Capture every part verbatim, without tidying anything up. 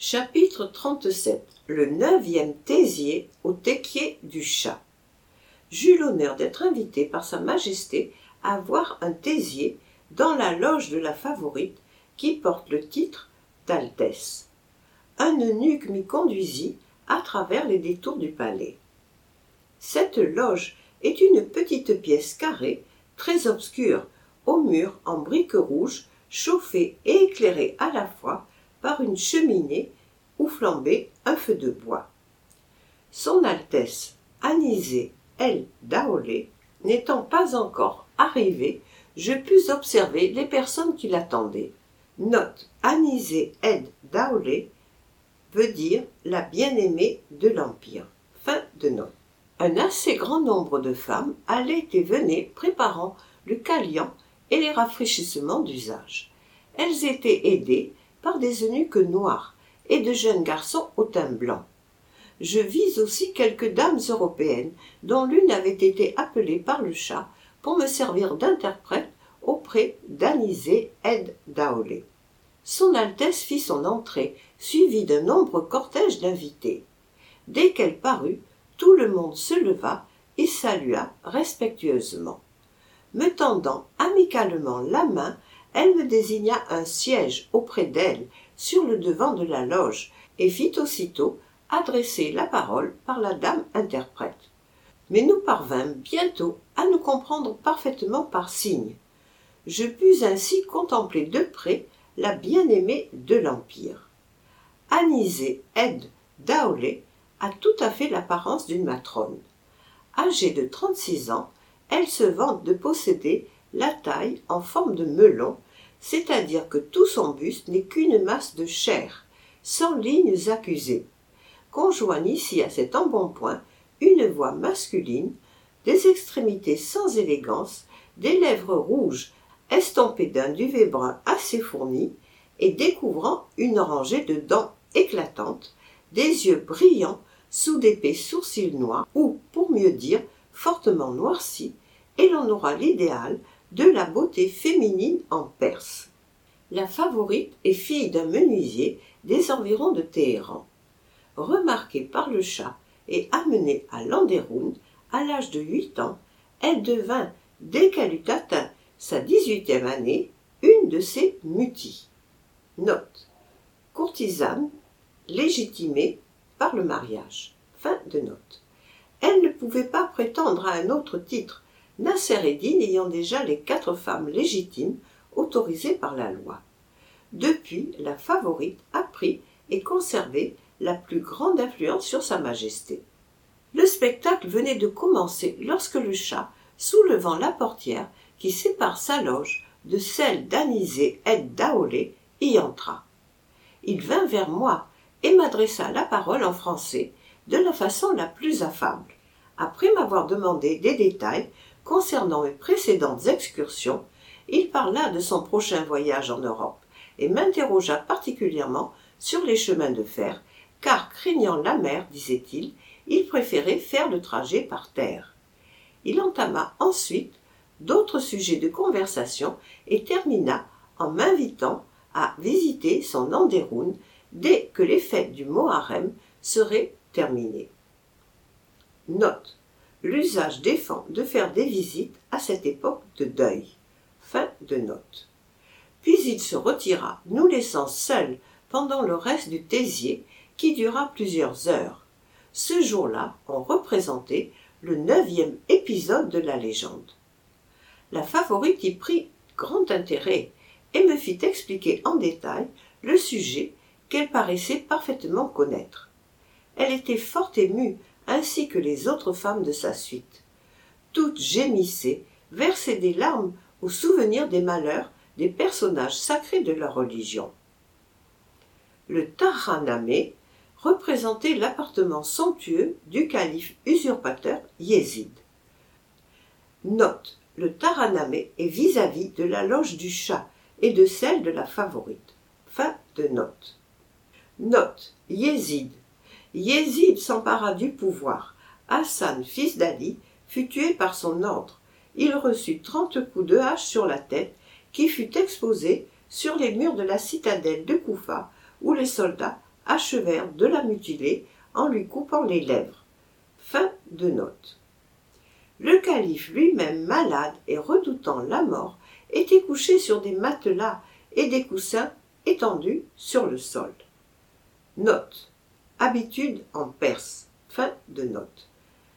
Chapitre trente-sept. Le neuvième Tézier au Tequier du Chat. J'eus l'honneur d'être invité par Sa Majesté à voir un Tézier dans la loge de la Favorite qui porte le titre d'Altesse. Un eunuque m'y conduisit à travers les détours du palais. Cette loge est une petite pièce carrée, très obscure, aux murs en briques rouges, chauffée et éclairée à la fois par une cheminée où flambait un feu de bois. Son Altesse Anisée El Daolé n'étant pas encore arrivée, je pus observer les personnes qui l'attendaient. Note: Anisée El Daolé veut dire la bien-aimée de l'Empire. Fin de note. Un assez grand nombre de femmes allaient et venaient préparant le kalian et les rafraîchissements d'usage. Elles étaient aidées par des eunuques noirs et de jeunes garçons au teint blanc. Je vis aussi quelques dames européennes, dont l'une avait été appelée par le chat pour me servir d'interprète auprès d'Anisée El Daolé. Son Altesse fit son entrée, suivie d'un nombreux cortège d'invités. Dès qu'elle parut, tout le monde se leva et salua respectueusement. Me tendant amicalement la main, elle me désigna un siège auprès d'elle, sur le devant de la loge, et fit aussitôt adresser la parole par la dame interprète. Mais nous parvînmes bientôt à nous comprendre parfaitement par signes. Je pus ainsi contempler de près la bien-aimée de l'Empire. Anisée El Daolé a tout à fait l'apparence d'une matrone. Âgée de trente-six ans, elle se vante de posséder la taille en forme de melon, c'est-à-dire que tout son buste n'est qu'une masse de chair, sans lignes accusées. Conjoignent ici à cet embonpoint une voix masculine, des extrémités sans élégance, des lèvres rouges estompées d'un duvet brun assez fourni et découvrant une rangée de dents éclatantes, des yeux brillants sous d'épais sourcils noirs ou, pour mieux dire, fortement noircis, et l'on aura l'idéal de la beauté féminine en Perse. La Favorite est fille d'un menuisier des environs de Téhéran. Remarquée par le chat et amenée à Landeroun à l'âge de huit ans, elle devint, dès qu'elle eut atteint sa dix-huitième année, une de ses mutis. Note: courtisane légitimée par le mariage. Fin de note. Elle ne pouvait pas prétendre à un autre titre, Nasser-Eddin ayant déjà les quatre femmes légitimes autorisées par la loi. Depuis, la Favorite a pris et conservé la plus grande influence sur Sa Majesté. Le spectacle venait de commencer lorsque le chat, soulevant la portière qui sépare sa loge de celle d'Anisée El Daolé, y entra. Il vint vers moi et m'adressa la parole en français de la façon la plus affable. Après m'avoir demandé des détails concernant mes précédentes excursions, il parla de son prochain voyage en Europe et m'interrogea particulièrement sur les chemins de fer, car craignant la mer, disait-il, il préférait faire le trajet par terre. Il entama ensuite d'autres sujets de conversation et termina en m'invitant à visiter son Landeroun dès que les fêtes du Moharrem seraient terminées. Note: l'usage défend de faire des visites à cette époque de deuil. Fin de note. Puis il se retira, nous laissant seuls pendant le reste du Tézier, qui dura plusieurs heures. Ce jour-là, on représentait le neuvième épisode de la légende. La Favorite y prit grand intérêt et me fit expliquer en détail le sujet qu'elle paraissait parfaitement connaître. Elle était fort émue, ainsi que les autres femmes de sa suite. Toutes gémissaient, versaient des larmes au souvenir des malheurs des personnages sacrés de leur religion. Le Taranamé représentait l'appartement somptueux du calife usurpateur Yézid. Note: le Taranamé est vis-à-vis de la loge du chat et de celle de la Favorite. Fin de note. Note: Yézid. Yézid s'empara du pouvoir. Hassan, fils d'Ali, fut tué par son ordre. Il reçut trente coups de hache sur la tête, qui fut exposé sur les murs de la citadelle de Koufa, où les soldats achevèrent de la mutiler en lui coupant les lèvres. Fin de note. Le calife lui-même malade et redoutant la mort était couché sur des matelas et des coussins étendus sur le sol. Note. Habitude en Perse. Fin de note.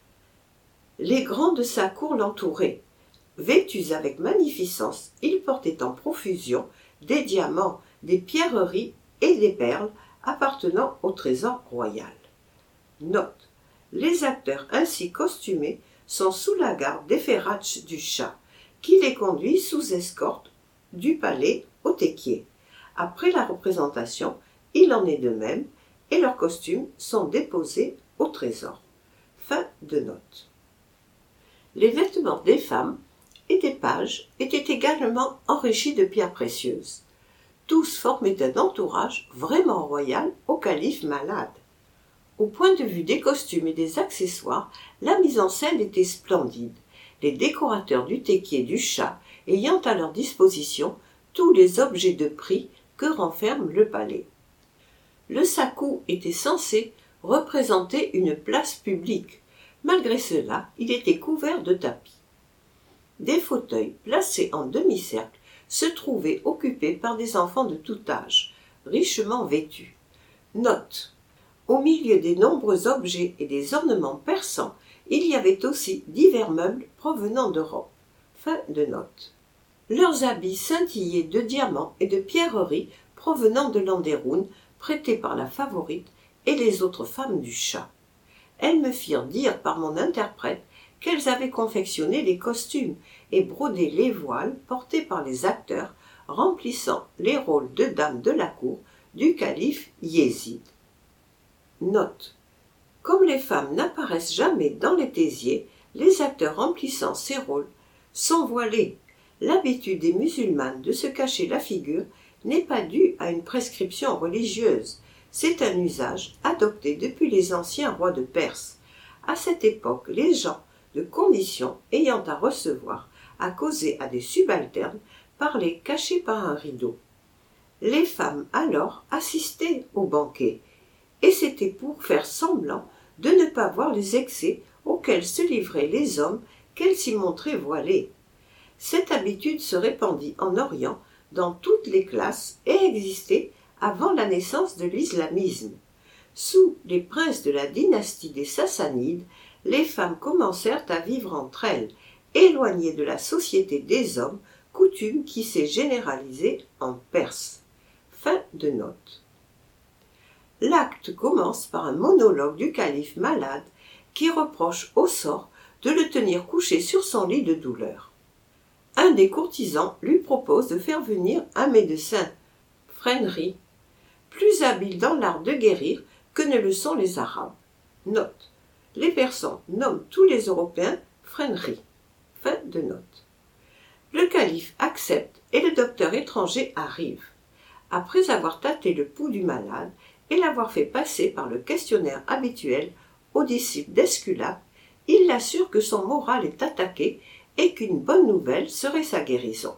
Les grands de sa cour l'entouraient. Vêtus avec magnificence, ils portaient en profusion des diamants, des pierreries et des perles appartenant au trésor royal. Note. Les acteurs ainsi costumés sont sous la garde des Ferraches du Shah, qui les conduit sous escorte du palais au Téquié. Après la représentation, il en est de même, et leurs costumes sont déposés au trésor. Fin de note. Les vêtements des femmes et des pages étaient également enrichis de pierres précieuses. Tous formaient un entourage vraiment royal au calife malade. Au point de vue des costumes et des accessoires, la mise en scène était splendide, les décorateurs du Téquié du Shah ayant à leur disposition tous les objets de prix que renferme le palais. Le sakou était censé représenter une place publique. Malgré cela, il était couvert de tapis. Des fauteuils placés en demi-cercle se trouvaient occupés par des enfants de tout âge, richement vêtus. Note. Au milieu des nombreux objets et des ornements persans, il y avait aussi divers meubles provenant d'Europe. Fin de note. Leurs habits scintillaient de diamants et de pierreries provenant de Landeroun, prêtés par la favorite et les autres femmes du Shah. Elles me firent dire par mon interprète qu'elles avaient confectionné les costumes et brodé les voiles portés par les acteurs remplissant les rôles de dames de la cour du calife Yézid. Note. Comme les femmes n'apparaissent jamais dans les tésiers, les acteurs remplissant ces rôles sont voilés. L'habitude des musulmanes de se cacher la figure n'est pas due à une prescription religieuse. C'est un usage adopté depuis les anciens rois de Perse. À cette époque, les gens de condition ayant à recevoir, à causer à des subalternes, parlaient cachés par un rideau. Les femmes alors assistaient au banquet, et c'était pour faire semblant de ne pas voir les excès auxquels se livraient les hommes qu'elles s'y montraient voilées. Cette habitude se répandit en Orient dans toutes les classes et existait avant la naissance de l'islamisme. Sous les princes de la dynastie des Sassanides, les femmes commencèrent à vivre entre elles, éloignées de la société des hommes, coutume qui s'est généralisée en Perse. Fin de note. L'acte commence par un monologue du calife malade qui reproche au sort de le tenir couché sur son lit de douleur. Un des courtisans lui propose de faire venir un médecin, Frenri, plus habile dans l'art de guérir que ne le sont les Arabes. Note. Les Persans nomment tous les Européens Frenri. Fin de note. Le calife accepte et le docteur étranger arrive. Après avoir tâté le pouls du malade et l'avoir fait passer par le questionnaire habituel aux disciples d'Esculape, il l'assure que son moral est attaqué et qu'une bonne nouvelle serait sa guérison.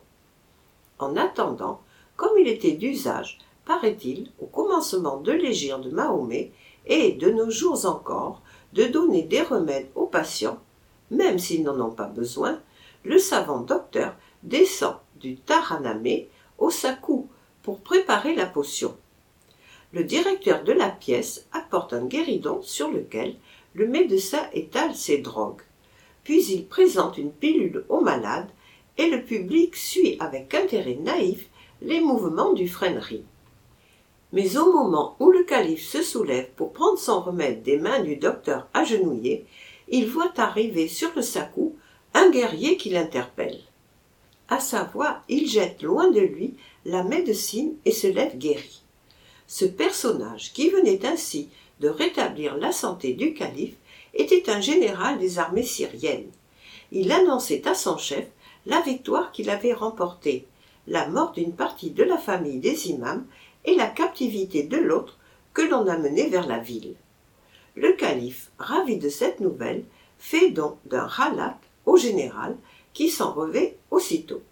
En attendant, comme il était d'usage, paraît-il, au commencement de l'hégire de Mahomet et de nos jours encore, de donner des remèdes aux patients, même s'ils n'en ont pas besoin, le savant docteur descend du Taranamé au Sakou pour préparer la potion. Le directeur de la pièce apporte un guéridon sur lequel le médecin étale ses drogues. Puis il présente une pilule au malade et le public suit avec intérêt naïf les mouvements du Frenri. Mais au moment où le calife se soulève pour prendre son remède des mains du docteur agenouillé, il voit arriver sur le Sakou un guerrier qui l'interpelle. À sa voix, il jette loin de lui la médecine et se lève guéri. Ce personnage, qui venait ainsi de rétablir la santé du calife, était un général des armées syriennes. Il annonçait à son chef la victoire qu'il avait remportée, la mort d'une partie de la famille des imams et la captivité de l'autre que l'on amenait vers la ville. Le calife, ravi de cette nouvelle, fait don d'un ralat au général qui s'en revêt aussitôt.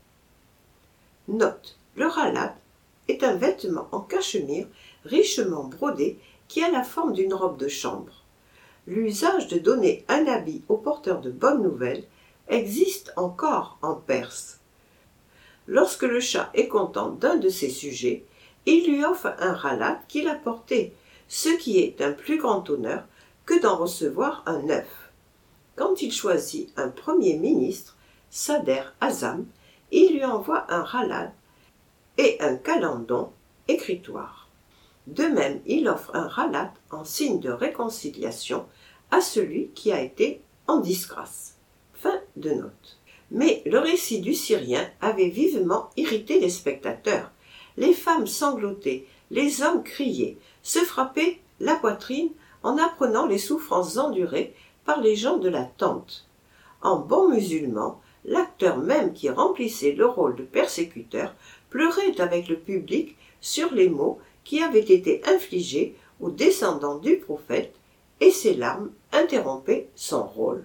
Note. Le ralat est un vêtement en cachemire richement brodé qui a la forme d'une robe de chambre. L'usage de donner un habit au porteur de bonnes nouvelles existe encore en Perse. Lorsque le chat est content d'un de ses sujets, il lui offre un ralat qu'il a porté, ce qui est un plus grand honneur que d'en recevoir un neuf. Quand il choisit un premier ministre, Sader Azam, il lui envoie un ralat et un calandon écritoire. De même, il offre un ralat en signe de réconciliation à celui qui a été en disgrâce. Fin de note. Mais le récit du Syrien avait vivement irrité les spectateurs. Les femmes sanglotaient, les hommes criaient, se frappaient la poitrine en apprenant les souffrances endurées par les gens de la tente. En bon musulman, l'acteur même qui remplissait le rôle de persécuteur pleurait avec le public sur les maux qui avaient été infligés aux descendants du prophète, et ses larmes interrompaient son rôle.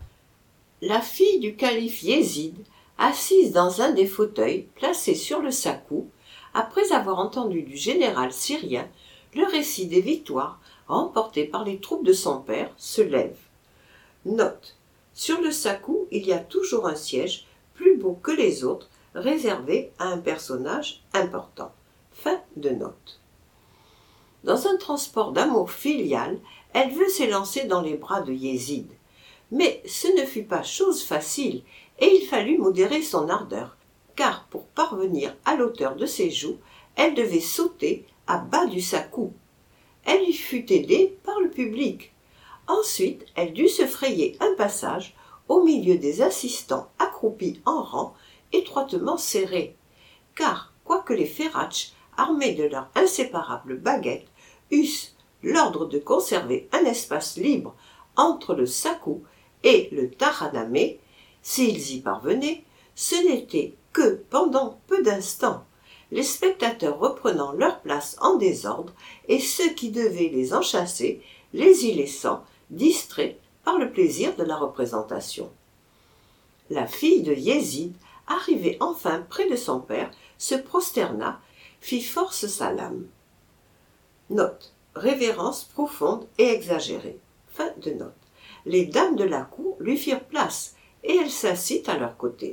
La fille du calife Yézid, assise dans un des fauteuils placés sur le sakou, après avoir entendu du général syrien le récit des victoires remportées par les troupes de son père, se lève. Note. Sur le sakou, il y a toujours un siège, plus beau que les autres, réservé à un personnage important. Fin de note. Dans un transport d'amour filial, elle veut s'élancer dans les bras de Yézid. Mais ce ne fut pas chose facile, et il fallut modérer son ardeur, car pour parvenir à l'auteur de ses joues, elle devait sauter à bas du sakou. Elle y fut aidée par le public. Ensuite, elle dut se frayer un passage au milieu des assistants accroupis en rang étroitement serrés, car, quoique les Ferratch, armés de leurs inséparables baguettes, eussent l'ordre de conserver un espace libre entre le sakou et le taranamé, s'ils y parvenaient, ce n'était que pendant peu d'instants, les spectateurs reprenant leur place en désordre et ceux qui devaient les enchâsser, les y laissant, distraits par le plaisir de la représentation. La fille de Yézid, arrivée enfin près de son père, se prosterna, fit force salam. Note. Révérence profonde et exagérée. Fin de note. Les dames de la cour lui firent place, et elle s'assit à leur côté.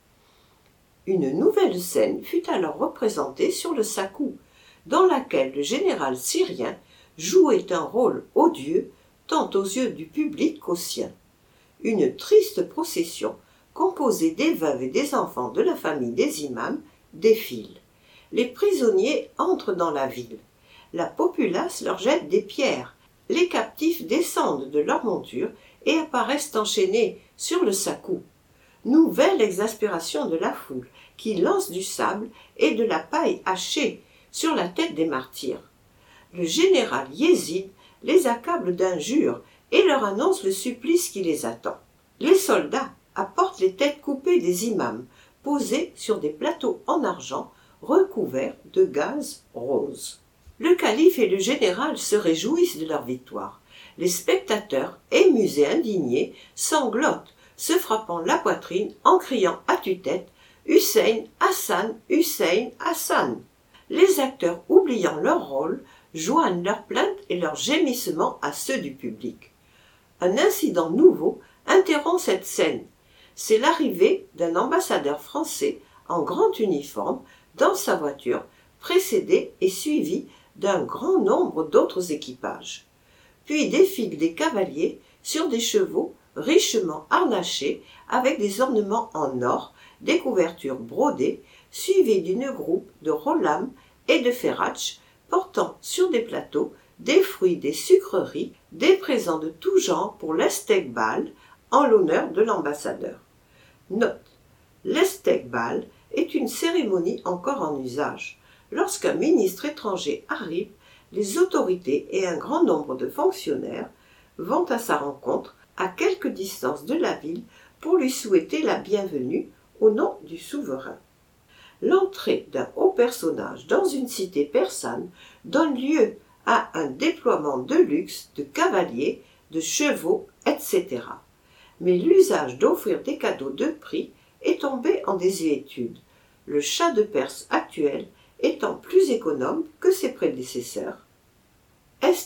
Une nouvelle scène fut alors représentée sur le sakou, dans laquelle le général syrien jouait un rôle odieux tant aux yeux du public qu'aux siens. Une triste procession, composée des veuves et des enfants de la famille des imams, défile. Les prisonniers entrent dans la ville. La populace leur jette des pierres. Les captifs descendent de leur monture et apparaissent enchaînés sur le sakou. Nouvelle exaspération de la foule, qui lance du sable et de la paille hachée sur la tête des martyrs. Le général Yézid les accable d'injures et leur annonce le supplice qui les attend. Les soldats apportent les têtes coupées des imams, posées sur des plateaux en argent recouverts de gaze rose. Le calife et le général se réjouissent de leur victoire. Les spectateurs, émus et indignés, sanglotent, se frappant la poitrine en criant à tue-tête « Hussein, Hassan, Hussein, Hassan !» Les acteurs, oubliant leur rôle, joignent leurs plaintes et leurs gémissements à ceux du public. Un incident nouveau interrompt cette scène. C'est l'arrivée d'un ambassadeur français en grand uniforme dans sa voiture, précédé et suivi d'un grand nombre d'autres équipages. Puis défilent des cavaliers sur des chevaux richement harnachés avec des ornements en or, des couvertures brodées, suivis d'une groupe de rolam et de ferratch portant sur des plateaux des fruits, des sucreries, des présents de tout genre pour l'esteqbal en l'honneur de l'ambassadeur. Note. L'esteqbal est une cérémonie encore en usage. Lorsqu'un ministre étranger arrive, les autorités et un grand nombre de fonctionnaires vont à sa rencontre à quelque distance de la ville pour lui souhaiter la bienvenue au nom du souverain. L'entrée d'un haut personnage dans une cité persane donne lieu à un déploiement de luxe, de cavaliers, de chevaux, et cetera. Mais l'usage d'offrir des cadeaux de prix est tombé en désuétude, le Shah de Perse actuel étant plus économe que ses prédécesseurs. Est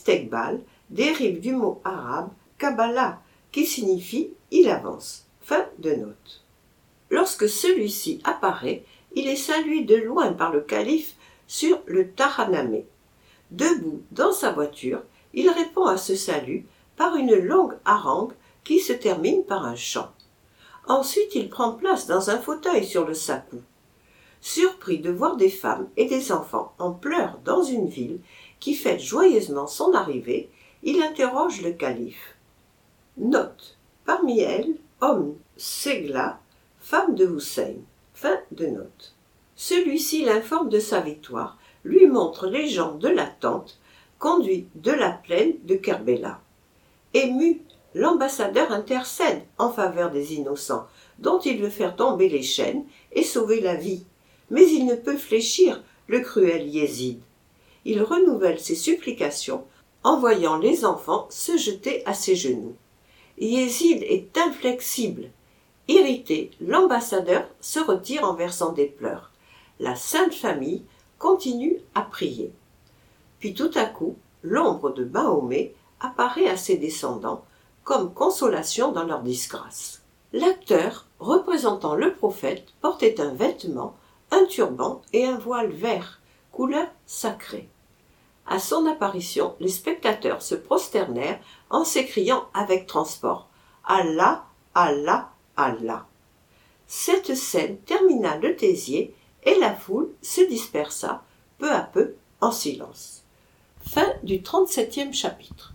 Isteqbal dérive du mot arabe Kabbalah, qui signifie « il avance ». Fin de note. Lorsque celui-ci apparaît, il est salué de loin par le calife sur le Tahanameh. Debout dans sa voiture, il répond à ce salut par une longue harangue qui se termine par un chant. Ensuite, il prend place dans un fauteuil sur le sakou. Surpris de voir des femmes et des enfants en pleurs dans une ville qui fête joyeusement son arrivée, il interroge le calife. Note. Parmi elles, Omm Segla, femme de Hussein. Fin de note. Celui-ci l'informe de sa victoire, lui montre les gens de la tente, conduit de la plaine de Kerbela. Ému, l'ambassadeur intercède en faveur des innocents, dont il veut faire tomber les chaînes et sauver la vie. Mais il ne peut fléchir le cruel Yézid. Il renouvelle ses supplications en voyant les enfants se jeter à ses genoux. Yézid est inflexible. Irrité, l'ambassadeur se retire en versant des pleurs. La Sainte Famille continue à prier. Puis tout à coup, l'ombre de Mahomet apparaît à ses descendants comme consolation dans leur disgrâce. L'acteur représentant le prophète portait un vêtement, un turban et un voile vert, couleur sacrée. À son apparition, les spectateurs se prosternèrent en s'écriant avec transport « Allah, Allah, Allah ». Cette scène termina le Tézier et la foule se dispersa peu à peu en silence. Fin du trente-septième chapitre.